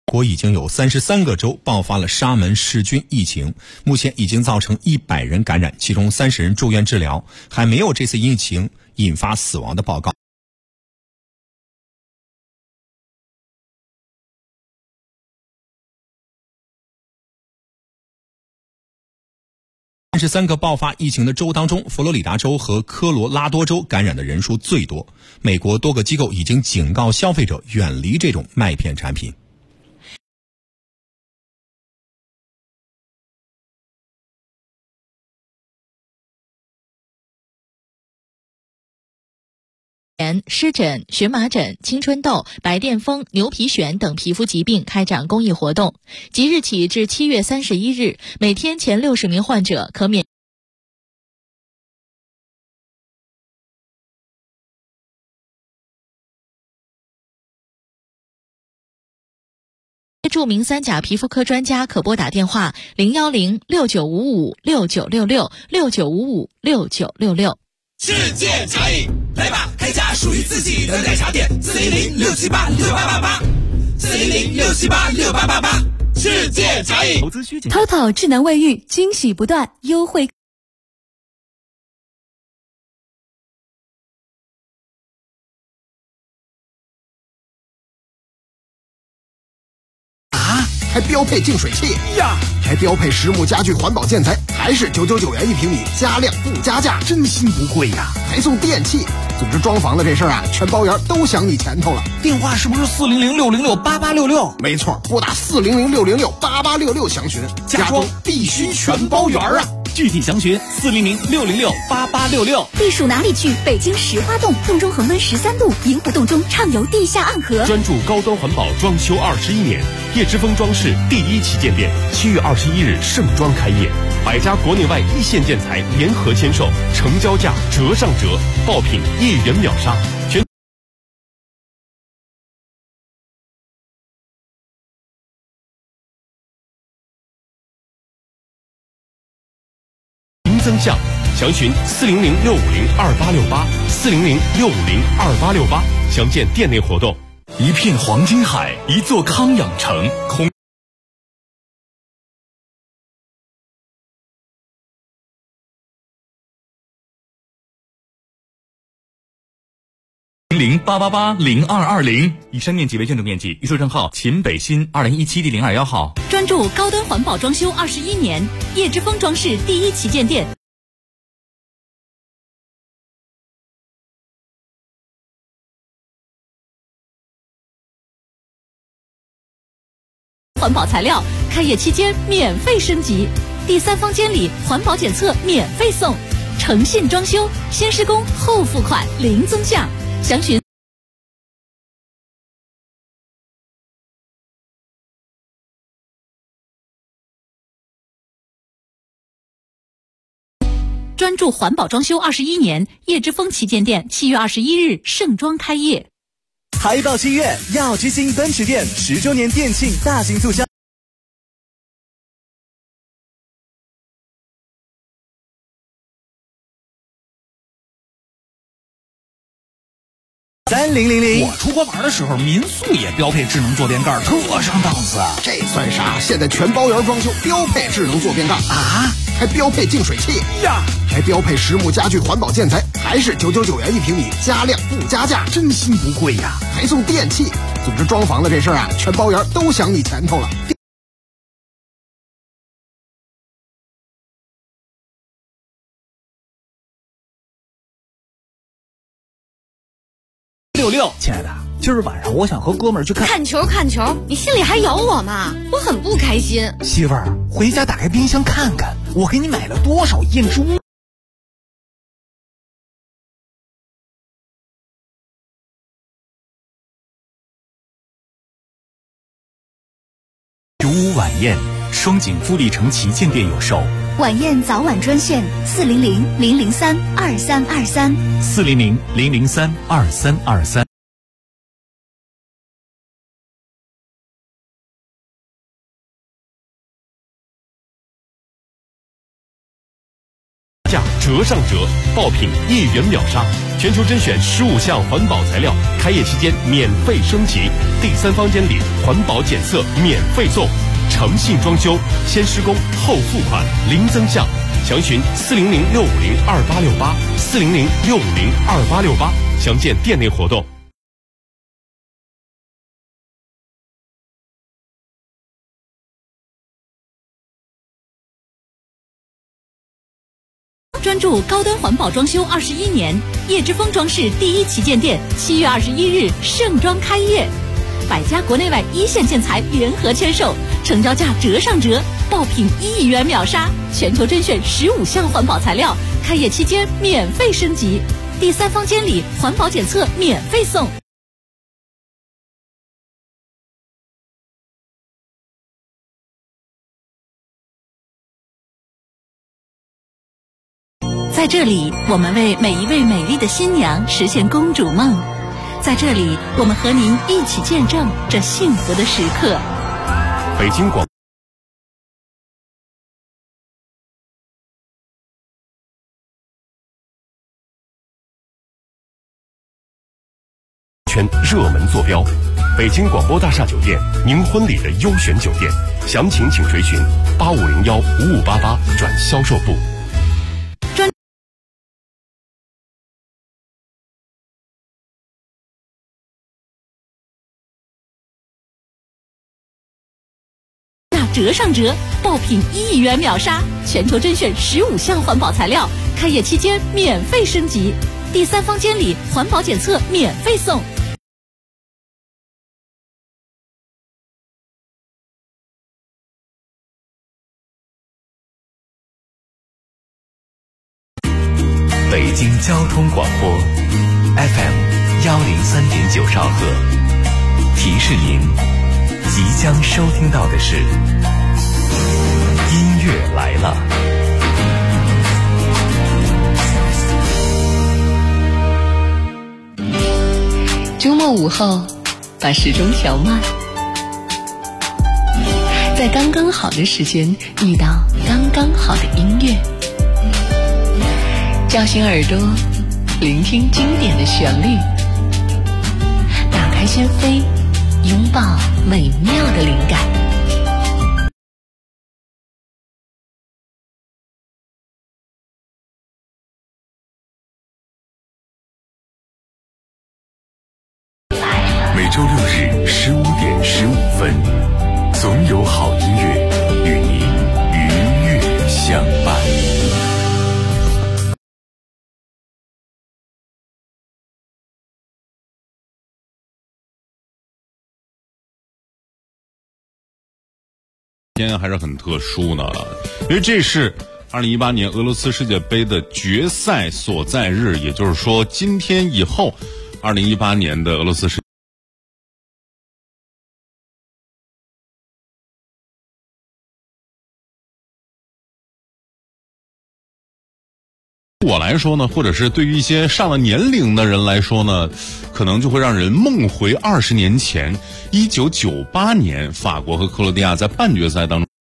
国已经有33个州爆发了沙门氏菌疫情，目前已经造成100人感染，其中30人住院治疗，还没有这次疫情引发死亡的报告。33个爆发疫情的州当中，佛罗里达州和科罗拉多州感染的人数最多。美国多个机构已经警告消费者远离这种麦片产品。 湿疹、荨麻疹、青春痘、白癜风、牛皮癣等皮肤疾病开展公益活动。即日起至7月31日，每天前60名患者可免著名三甲皮肤科专家可拨打电话0106955696669556966。 世界茶饮，来吧，开家属于自己的奶茶店，400-678-6888，400-678-6888，世界茶饮。 投资需谨。TOTO 智能卫浴，惊喜不断，优惠。 还标配净水器呀，还标配实木家具环保建材，还是999元1平米，加量不加价，真心不贵呀！还送电器，总之装潢的这事儿啊，全包圆都想你前头了。 电话是不是400-606-8866？ 没错，拨打400-606-8866详询，家装必须全包圆啊！ 具体详询400-606-8866。 避暑哪里去？北京石花洞，洞中恒温13度，银湖洞中畅游地下暗河。 专注高端环保装修21年，叶之峰装饰第1旗舰店7月21日盛装开业，100家国内外一线建材联合签售，成交价折上折，爆品1元秒杀。增项详询400-650-2868，400-650-2868，详见店内活动。 一片黄金海，一座康养城。088802220，以上面积为建筑面积，预售证号秦北新2017第02号。 专注高端环保装修21年，叶之峰装饰第1旗舰店。环保材料，开业期间免费升级，第3方监理环保检测免费送，诚信装修，先施工后付款，零增项，详询专注环保装修21年，叶之峰旗舰店7月21日盛装开业。 还到7月，耀之星奔驰店10周年店庆大型促销。3000， 我出国玩的时候，民宿也标配智能坐便盖，特上档次。 这算啥？现在全包圆装修，标配智能坐便盖啊，还标配净水器呀，还标配实木家具环保建材，还是999元1平米，加量不加价，真心不贵呀！还送电器，总之装潢的这事儿啊，全包圆都想你前头了。 66，亲爱的，今儿晚上我想和哥们儿去看球。你心里还有我吗？我很不开心。 媳妇儿，回家打开冰箱看看，我给你买了多少燕之屋。 竹屋晚宴，双井富力城旗舰店有售。 晚宴早晚专线400-003-2323，400-003-2323。 价折折上折，爆品1元秒杀，全球甄选15项环保材料，开业期间免费升级，第3方监理，环保检测免费送，诚信装修，先施工后付款，零增项。详询400-650-2868，400-650-2868，详见店内活动。 专注高端环保装修21年，叶之峰装饰第1旗舰店7月21日盛装开业，百家国内外1线建材联合签售，成交价折上折，爆品1亿元秒杀，全球甄选15项环保材料，开业期间免费升级，第3方监理，环保检测免费送。在这里，我们为每一位美丽的新娘实现公主梦。在这里，我们和您一起见证这幸福的时刻。 北京广圈热门坐标，北京广播大厦酒店，您婚礼的优选酒店，详情请垂询8501-5588转销售部。折上折，爆品1亿元秒杀，全球甄选15项环保材料，开业期间免费升级，第3方监理，环保检测免费送。 北京交通广播 FM 103.9兆赫，提示您即将收听到的是音乐来了。 周末午后，把时钟调慢，在刚刚好的时间遇到刚刚好的音乐，叫醒耳朵，聆听经典的旋律，打开心扉，拥抱美妙的灵感。 每周6日15点15分，总有好音乐与您愉悦相伴。 今天还是很特殊呢，因为这是2018年俄罗斯世界杯的决赛所在日，也就是说今天以后2018年的俄罗斯世我来说呢，或者是对于一些上了年龄的人来说呢，可能就会让人梦回20年前1998年法国和克罗地亚在半决赛当中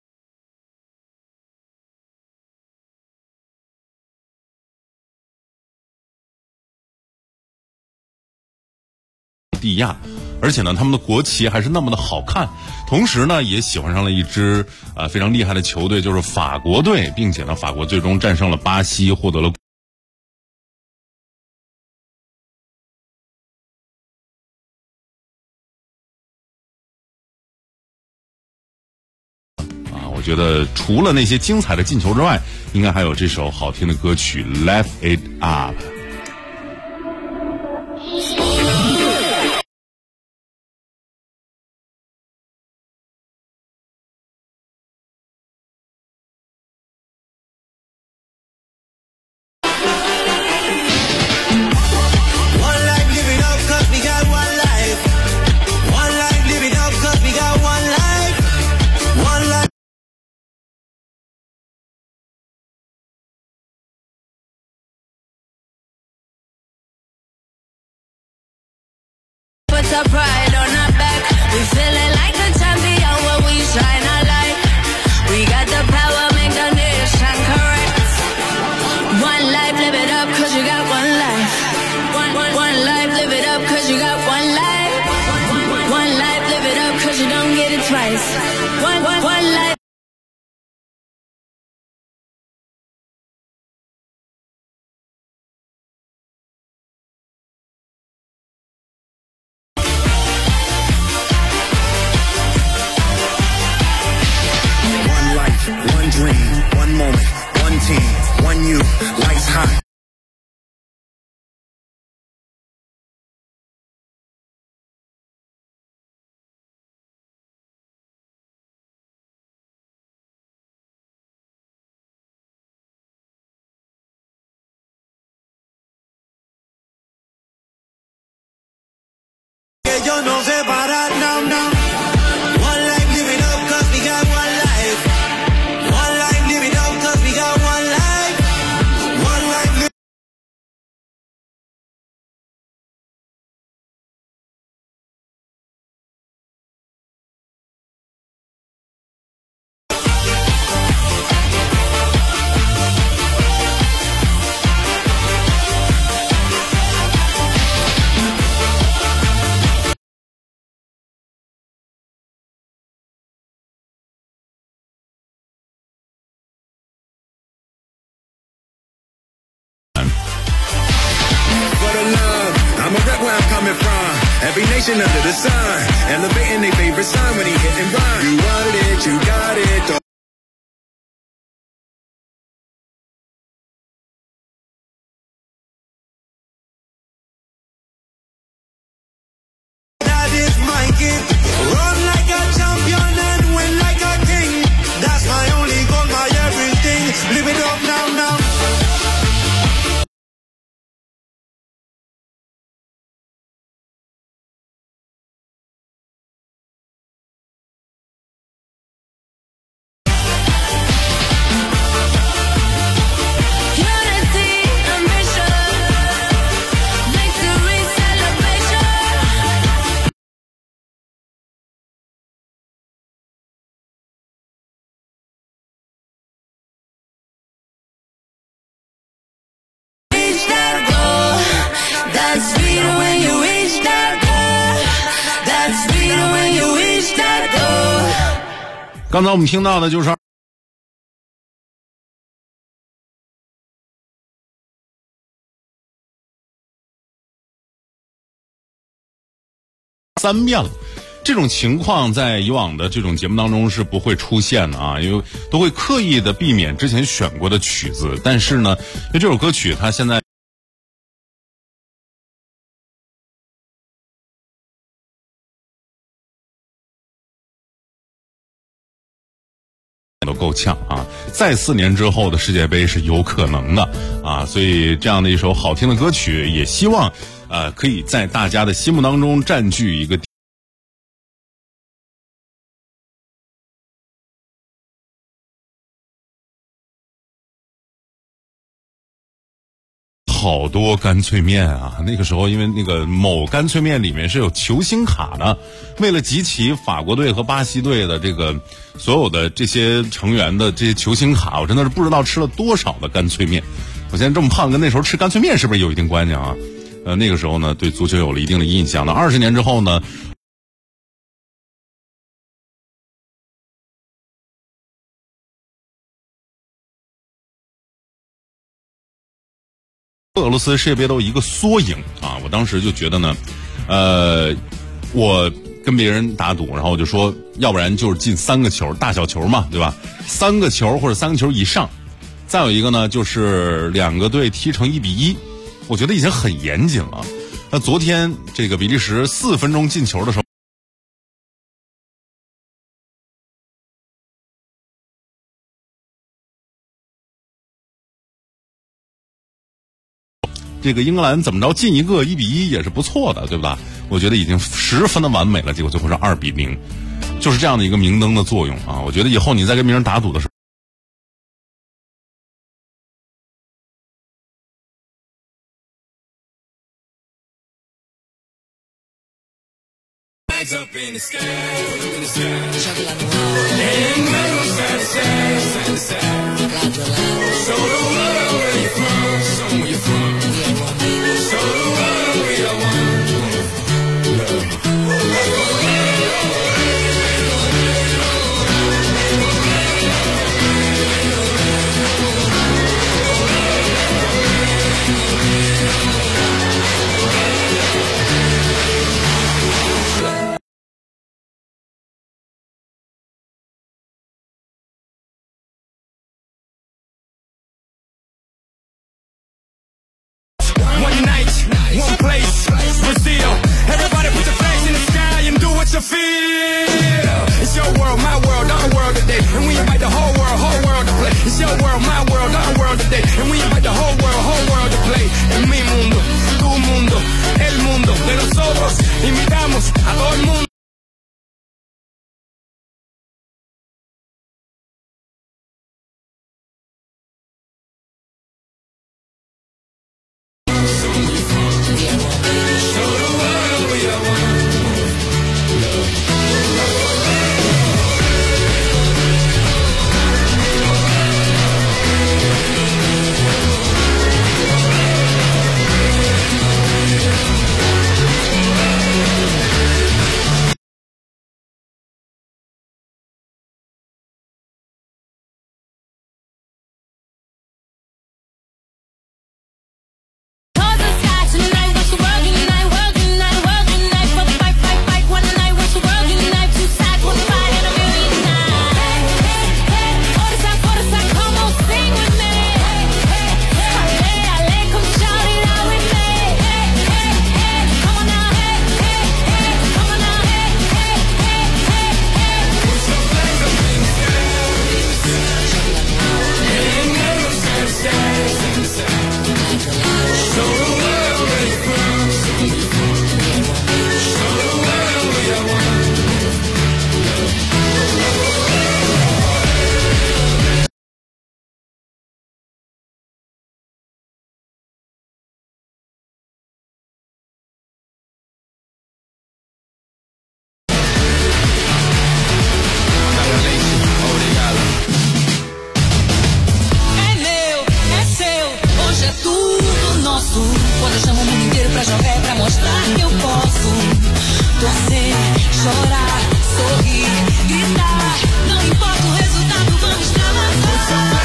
地亚，而且呢他们的国旗还是那么的好看，同时呢也喜欢上了一支非常厉害的球队，就是法国队，并且呢法国最终战胜了巴西，获得了我觉得除了那些精彩的进球之外，应该还有这首好听的歌曲 Lift It Up。 Our pride on our back, we feeling like a champion when we shine our light. We got the power, make the nation correct. ellos no se paran, no, no. One life, live it up, cause we got one life. One life, live it up, cause we got one life. One life, live every nation under the sun, elevating their favorite son when he hit and run. You wanted it, you got it. that is my gift. Run like a champion and win like a king. That's my only goal, my everything. Live it up now, now. That's sweeter when you reach that goal. That's sweeter when you reach that goal. 刚才我们听到的就是3遍了。这种情况在以往的这种节目当中是不会出现的啊，因为都会刻意的避免之前选过的曲子。但是呢，因为这首歌曲它现在都够呛啊，在4年之后的世界杯是有可能的啊，所以这样的一首好听的歌曲，也希望可以在大家的心目当中占据一个好多干脆面啊！那个时候因为那个某干脆面里面是有球星卡的，为了集齐法国队和巴西队的这个所有的这些成员的这些球星卡，我真的是不知道吃了多少的干脆面。我现在这么胖，跟那时候吃干脆面是不是有一定关系啊？那个时候呢，对足球有了一定的印象。那20年之后呢？俄罗斯世界杯都有一个缩影啊！我当时就觉得呢，我跟别人打赌，然后我就说，要不然就是进3个球，大小球嘛，对吧？3个球或者3个球以上，再有一个呢，就是2个队踢成1-1，我觉得已经很严谨了。那昨天这个比利时4分钟进球的时候，这个英格兰怎么着进一个1-1也是不错的，对吧？我觉得已经十分的完美了，结果最后是2-0，就是这样的一个明灯的作用啊！我觉得以后你在跟别人打赌的时候， One place, Brazil. Everybody put your flags in the sky and do what you feel. It's your world, my world, our world today. And we invite the whole world to play. It's your world, my world, our world today. And we invite the whole world to play. En mi mundo, tu mundo, el mundo de nosotros. Invitamos a todo el mundo. Quando eu chamo o mundo inteiro pra jogar, pra mostrar que eu posso torcer, chorar, sorrir, gritar. Não importa o resultado, vamos extravasar.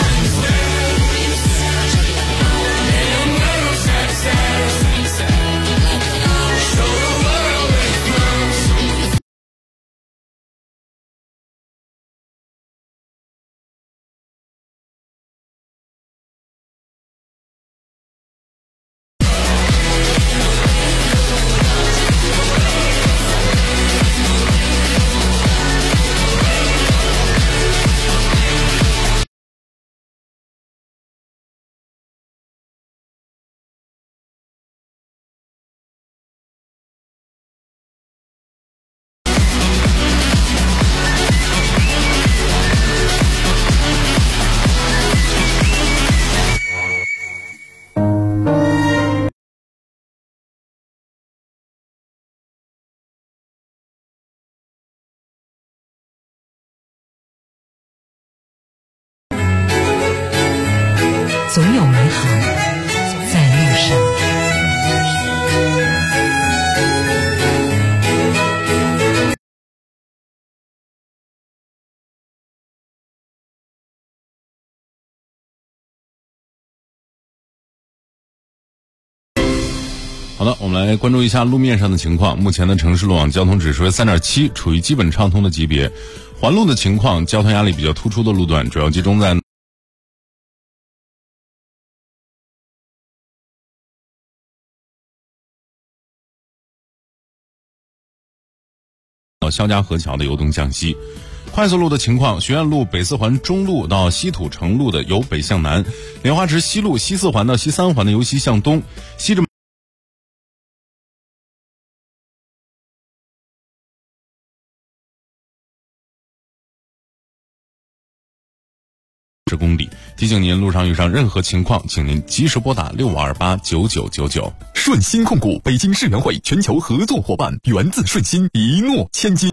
总有美好在路上。 好的，我们来关注一下路面上的情况。目前的城市路网交通指数为3.7，处于基本畅通的级别。环路的情况，交通压力比较突出的路段主要集中在肖家河桥的由东向西。快速路的情况，学院路北四环中路到西土城路的由北向南，莲花池西路西四环到西三环的由西向东，西直10公里。提醒您，路上遇上任何情况，请您及时拨打65289999。 顺鑫控股北京世园会全球合作伙伴，源自顺鑫，一诺千金。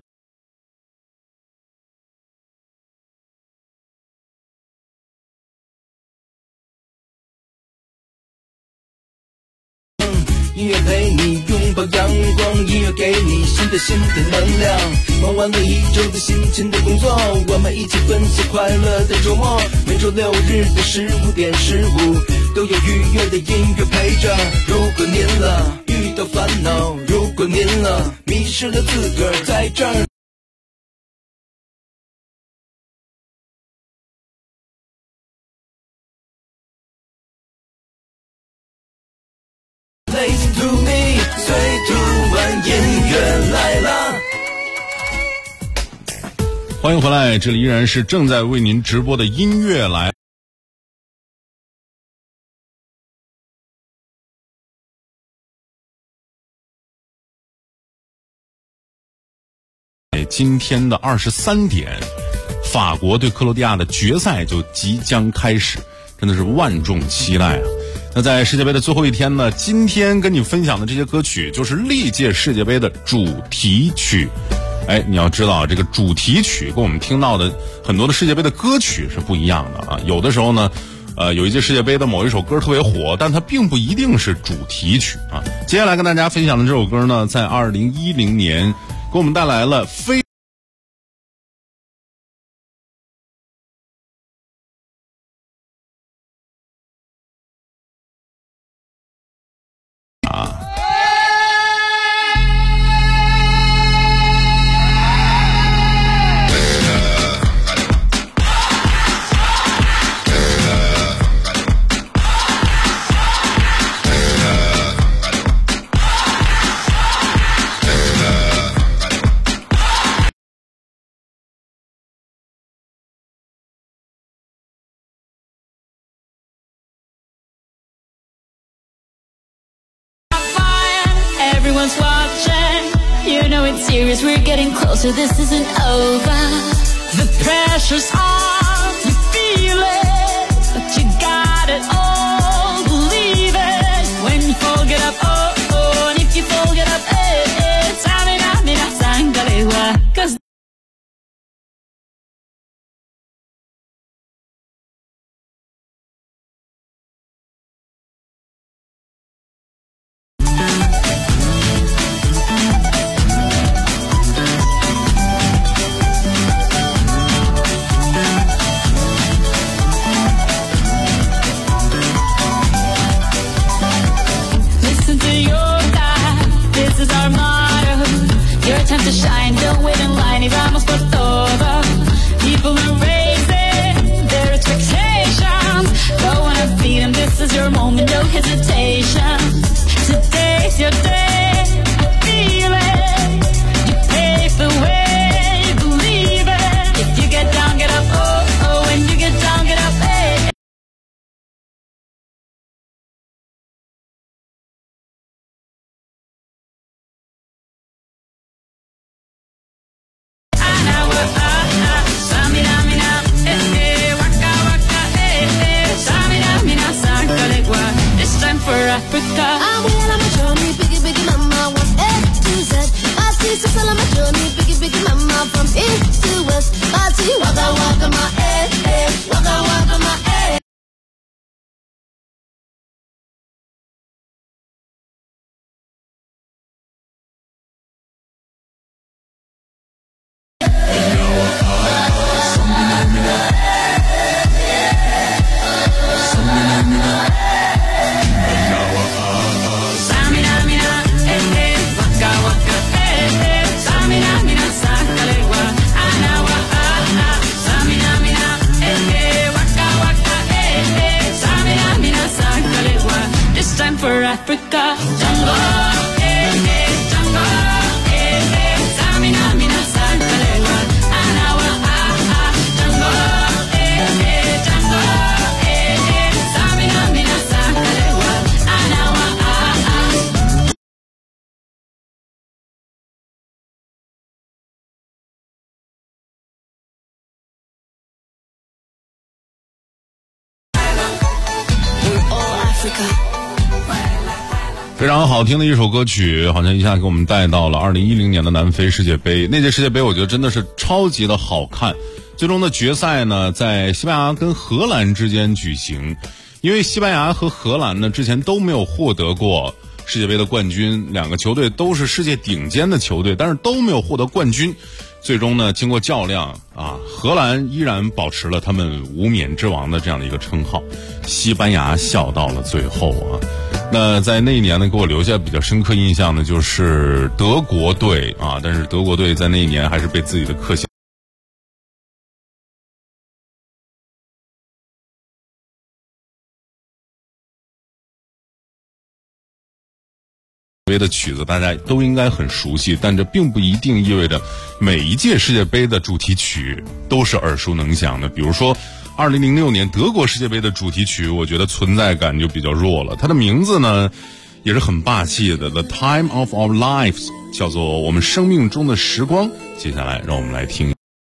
音乐陪你拥抱阳光，音乐给你新的能量。忙完了一周的辛勤的工作，我们一起分享快乐的周末。每周六日的15点15，都有愉悦的音乐陪着。如果您遇到烦恼，如果您迷失了自个儿，在这儿。Listen to me， 最突然音乐来了。 欢迎回来，这里依然是正在为您直播的音乐来。 今天的23点，法国对克罗地亚的决赛就即将开始，真的是万众期待啊！那在世界杯的最后一天呢，今天跟你分享的这些歌曲就是历届世界杯的主题曲。你要知道这个主题曲跟我们听到的很多的世界杯的歌曲是不一样的啊。有的时候呢，有一届世界杯的某一首歌特别火，但它并不一定是主题曲啊。接下来跟大家分享的这首歌呢，在2010年给我们带来了 Everyone's watching, you know it's serious, we're getting closer, this isn't over. The pressure's on, you feel it, but you got it all, believe it. When you fall, get up, oh, oh, and if you fall, get up, eh, eh. Samina, mina, sangalewa, 'cause time to shine, don't wait in line, y vamos por todo. People are raising their expectations. Go on and feed them, this is your moment, no hesitation. Today's your day, I feel it. You pave the way, believe it. If you get down, get up, oh, oh, when you get down, get up, hey. For Africa, I'm well on my journey, biggie, biggie, mama, one A to Z. I see so on my journey, biggie, biggie, mama, from east to west. I see waka, waka, my waka, waka, my for Africa. Jungle, jungle, Samina, mina, Sangalewa, Anawa, jungle, jungle, Samina, mina, Sangalewa, Anawa, We're all Africa. 非常好听的一首歌曲，好像一下给我们带到了2010年的南非世界杯。那届世界杯我觉得真的是超级的好看。最终的决赛呢，在西班牙跟荷兰之间举行。因为西班牙和荷兰呢之前都没有获得过世界杯的冠军，两个球队都是世界顶尖的球队，但是都没有获得冠军。最终呢，经过较量啊，荷兰依然保持了他们无冕之王的这样的一个称号，西班牙笑到了最后啊。那在那一年呢，给我留下比较深刻印象的就是德国队啊，但是德国队在那一年还是被自己的克星杯的曲子大家都应该很熟悉，但这并不一定意味着每一届世界杯的主题曲都是耳熟能详的。比如说2006年德国世界杯的主题曲，我觉得存在感就比较弱了。它的名字呢也是很霸气的， The Time of Our Lives 叫做《我们生命中的时光》。接下来让我们来听。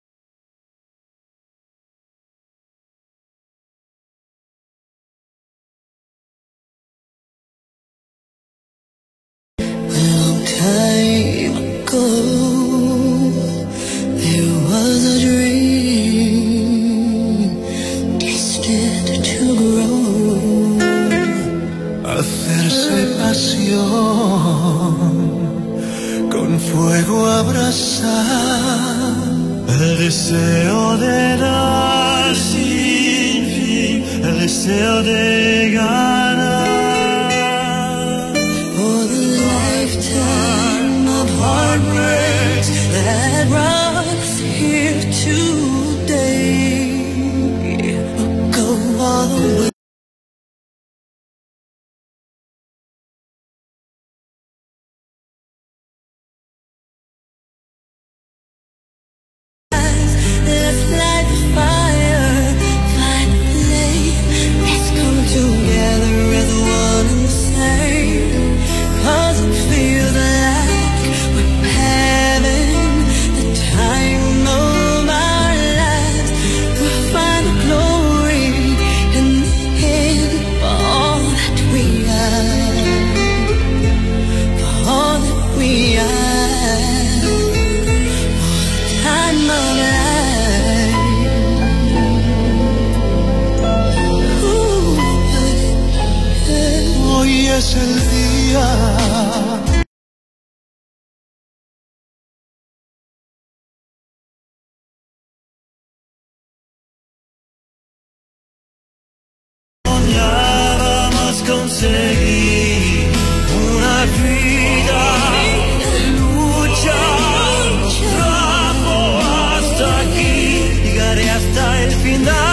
Con fuego abrazar el deseo de dar sin fin, el deseo de ganar. For the lifetime of heartbreaks that brought us here today, we'll go all the way. Es el día. Soñábamos conseguir una vida de lucha, trabajo hasta aquí, llegaré hasta el final.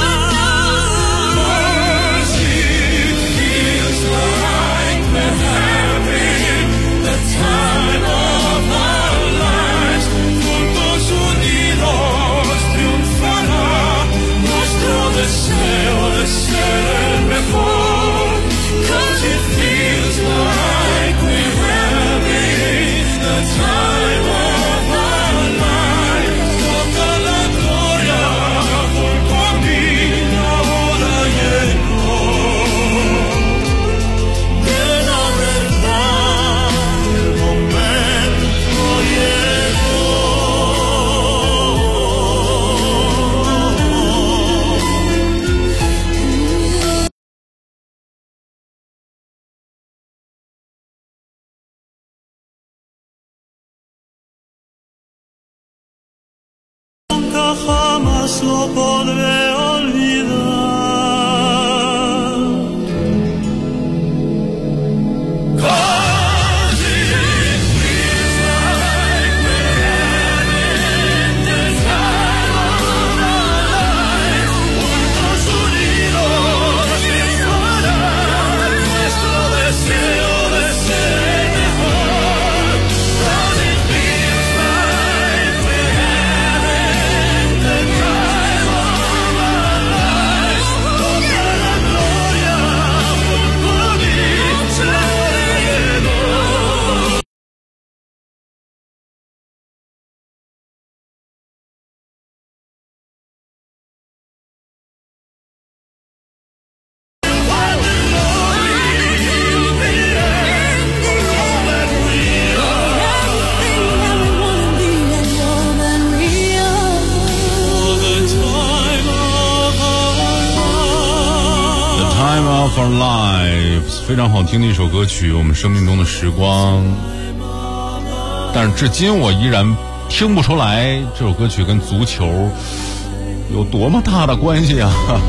Jamás lo podré olvidar. Cause it feels like we're having the time of our lives. Juntos unidos sin parar, nuestro deseo de ser mejor. Cause it feels like we're having the time of our lives. Toda la gloria por mí se llenó. Time of Our Lives， 非常好听的一首歌曲，我们生命中的时光。但是至今我依然听不出来这首歌曲跟足球有多么大的关系啊！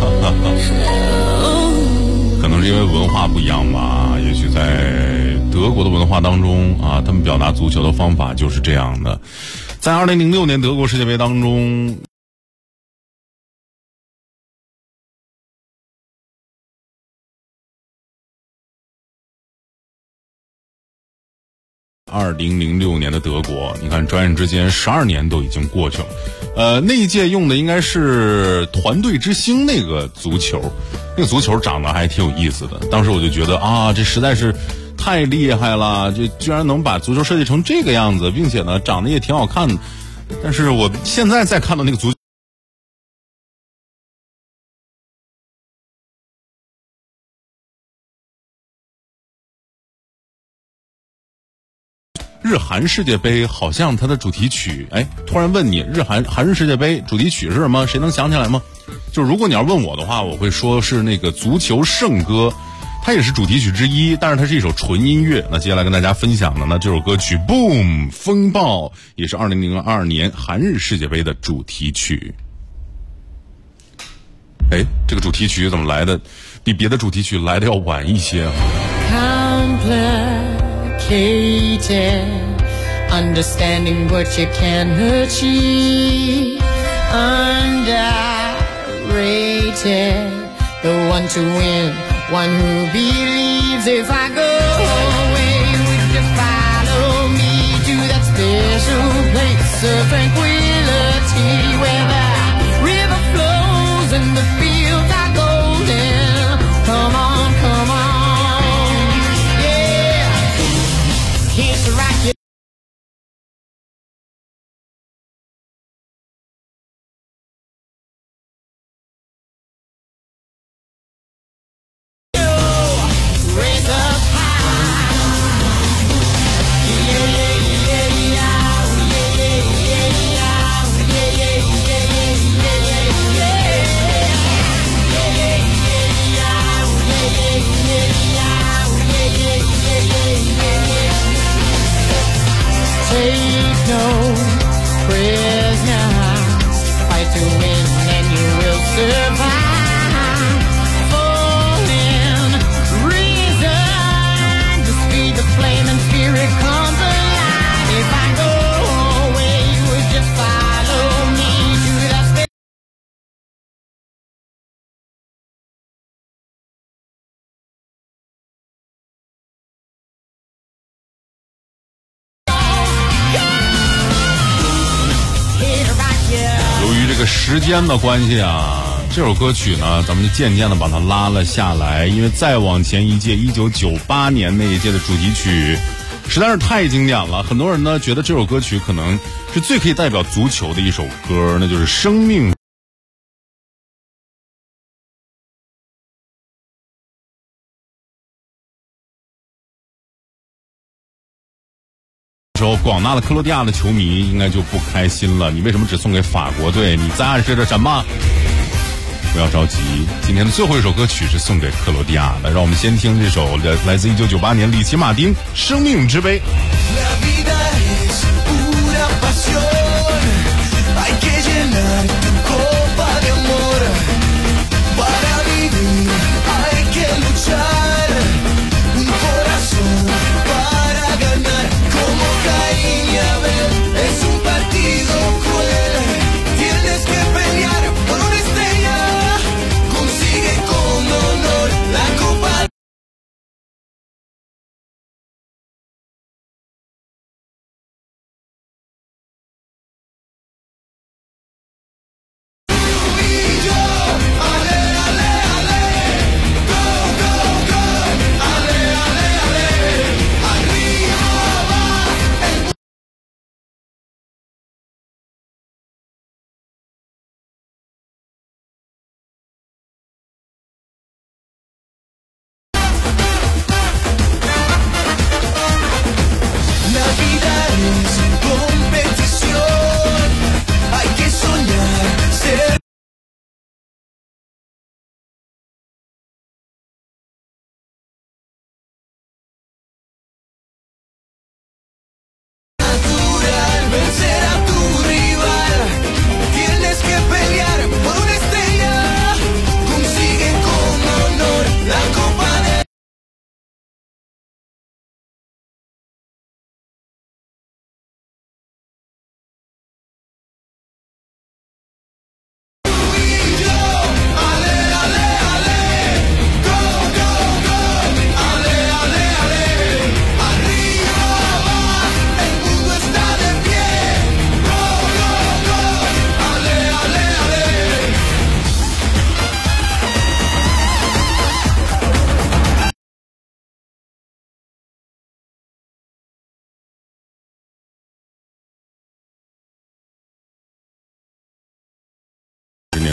可能是因为文化不一样吧，也许在德国的文化当中啊，他们表达足球的方法就是这样的。在2006年德国世界杯当中。2006年的德国，你看转眼之间12年都已经过去了。那一届用的应该是团队之星那个足球，那个足球长得还挺有意思的。当时我就觉得啊，这实在是太厉害了，这居然能把足球设计成这个样子，并且呢长得也挺好看的。但是我现在再看到那个足球日韩世界杯，好像它的主题曲，突然问你韩日世界杯主题曲是什么？谁能想起来吗？就如果你要问我的话，我会说是那个足球圣歌，它也是主题曲之一，但是它是一首纯音乐。那接下来跟大家分享的呢，这首歌曲 Boom 风暴，也是2002年韩日世界杯的主题曲。这个主题曲怎么来的？比别的主题曲来的要晚一些。 Understanding what you can achieve. Underrated, the one to win, one who believes. If I go away, would you follow me to that special place of tranquility where the river flows and the fields are golden? Come on, come on, yeah. Here's the rocket. Take no prisoners, fight to win and you will survive. Fallen reason to speed the flame and spirit comes alive. If I go away, would you follow me to that space? 由于这个时间的关系啊，这首歌曲呢，咱们就渐渐的把它拉了下来，因为再往前一届1998年那一届的主题曲实在是太经典了，很多人呢觉得这首歌曲可能是最可以代表足球的一首歌，那就是《生命》。时候，广大的克罗地亚的球迷应该就不开心了。你为什么只送给法国队？你在暗示着什么？不要着急，今天的最后一首歌曲是送给克罗地亚的。让我们先听这首来自1998年里奇马丁《生命之杯》。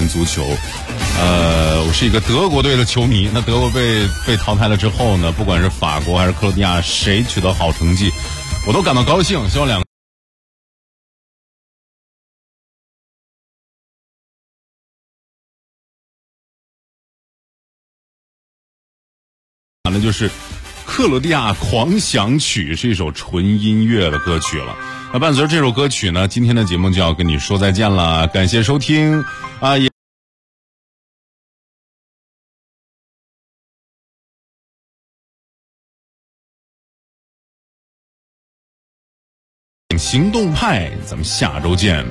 足球。我是一个德国队的球迷。那德国被淘汰了之后呢，不管是法国还是克罗地亚，谁取得好成绩，我都感到高兴。希望两个那就是克罗地亚狂想曲，是一首纯音乐的歌曲了。那伴随着这首歌曲呢，今天的节目就要跟你说再见了，感谢收听啊！也行动派，咱们下周见。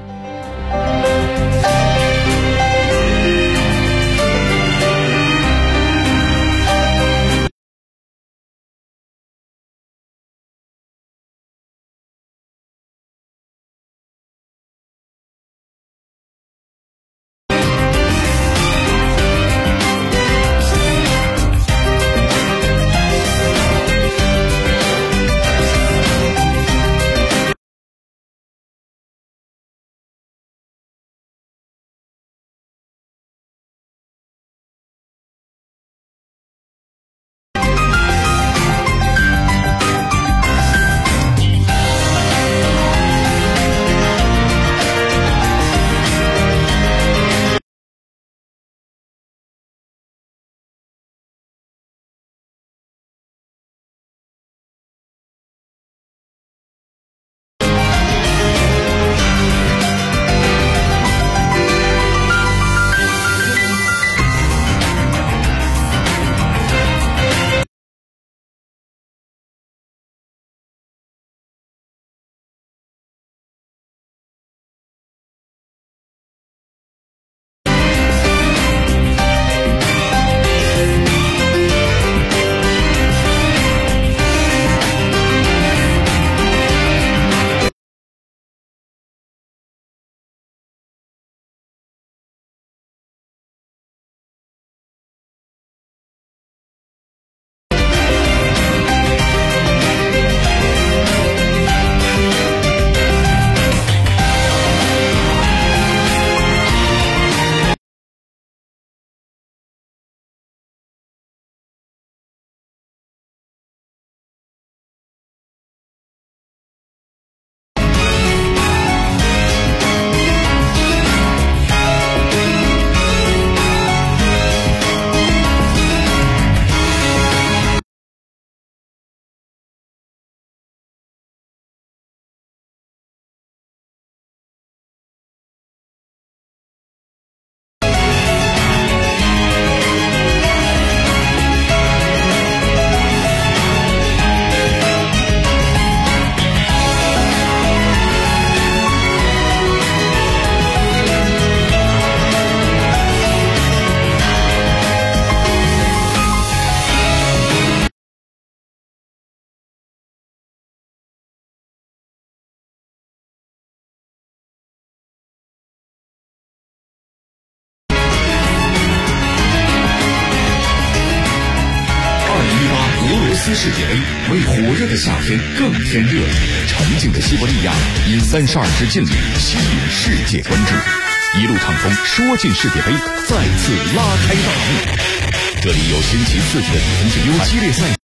世界杯为火热的夏天更添热闹，沉静的西伯利亚因32支劲旅吸引世界关注，一路畅通，说进世界杯再次拉开大幕。这里有星期4的比分竞赛，有激烈赛。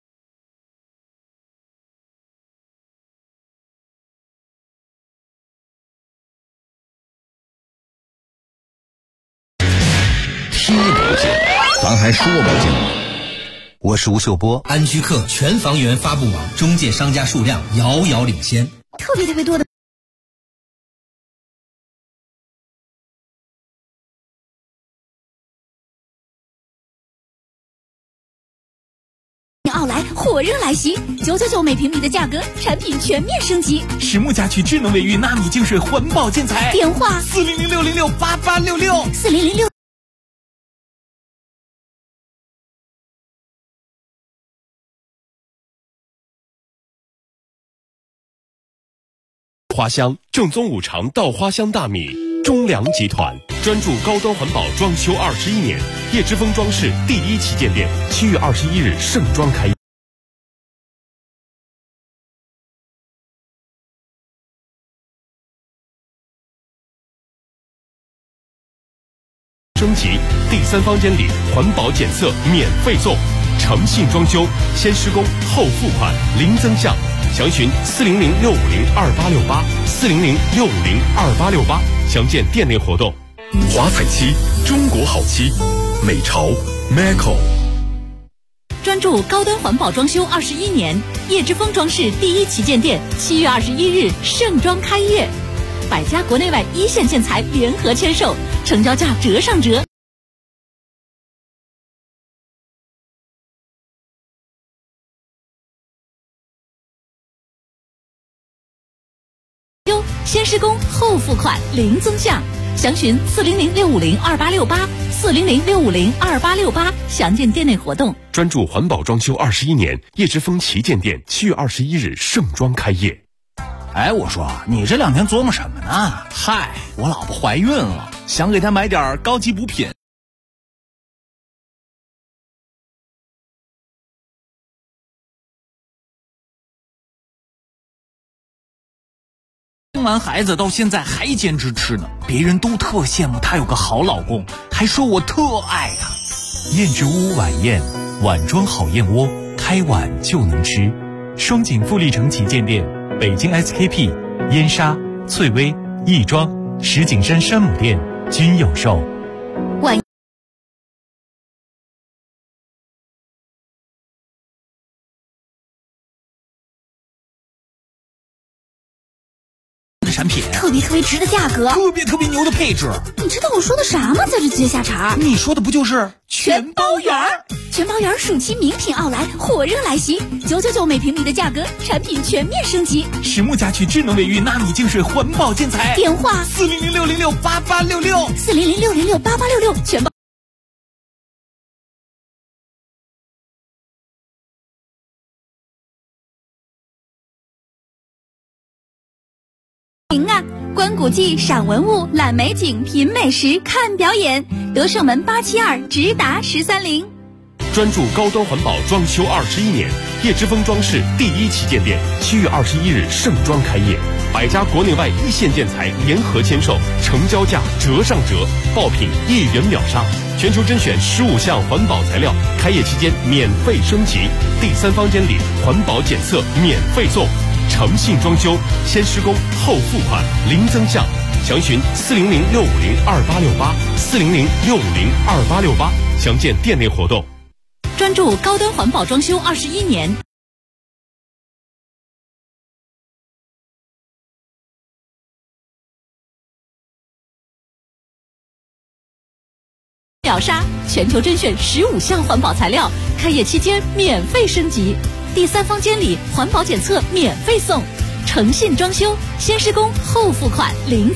踢不进，咱还说不进吗？ 我是吴秀波，安居客全房源发布网中介商家数量遥遥领先， 特别多的。奥莱火热来袭，999每平米的价格，产品全面升级。 实木家居智能卫浴纳米净水环保建材， 电话 4006068866，4006。 花香正宗五常稻花香大米，中粮集团专注高端环保装修21年，叶之峰装饰第1旗舰店7月21日盛装开业。 升级，第3房间里环保检测免费送，诚信装修，先施工后付款，零增项。详询400-650-2868，400-650-2868，详见店内活动。 华彩漆，中国好漆，美潮 Macco。 专注高端环保装修21年，叶之峰装饰第1旗舰店7月21日盛装开业，100家国内外一线建材联合签售，成交价折上折。先施工后付款，零增项。详询400-650-2868，400-650-2868，详见店内活动。 专注环保装修21年，叶之峰旗舰店7月21日盛装开业。 哎，我说你这2天琢磨什么呢？ 嗨，我老婆怀孕了，想给她买点高级补品。生完孩子到现在还坚持吃呢，别人都特羡慕她有个好老公，还说我特爱她。 燕之屋晚宴，碗装好燕窝，开碗就能吃。双井富力城旗舰店、北京 SKP、燕莎、翠微、亦庄、石景山山姆店均有售。 晚产品特别值的价格， 特别牛的配置。 你知道我说的啥吗？在这接下茬。 你说的不就是全包圆？ 全包圆暑期名品奥莱火热来袭，999每平米的价格，产品全面升级。 实木家居智能卫浴纳米净水环保建材， 电话 400-606-8866，400-606-8866， 全包。观古迹、赏文物、览美景、品美食、看表演，德胜门872直达130。 专注高端环保装修21年，叶之峰装饰第1旗舰店7月21日盛装开业，100家国内外一线建材联合签售，成交价折上折，爆品1元秒杀，全球甄选15项环保材料，开业期间免费升级，第3房间里环保检测免费送。诚信装修，先施工后付款，零增项。详询400-650-2868，400-650-2868，详见店内活动。 专注高端环保装修21年。秒杀，全球甄选15项环保材料，开业期间免费升级。第3房间里环保检测免费送，诚信装修，先施工后付款，零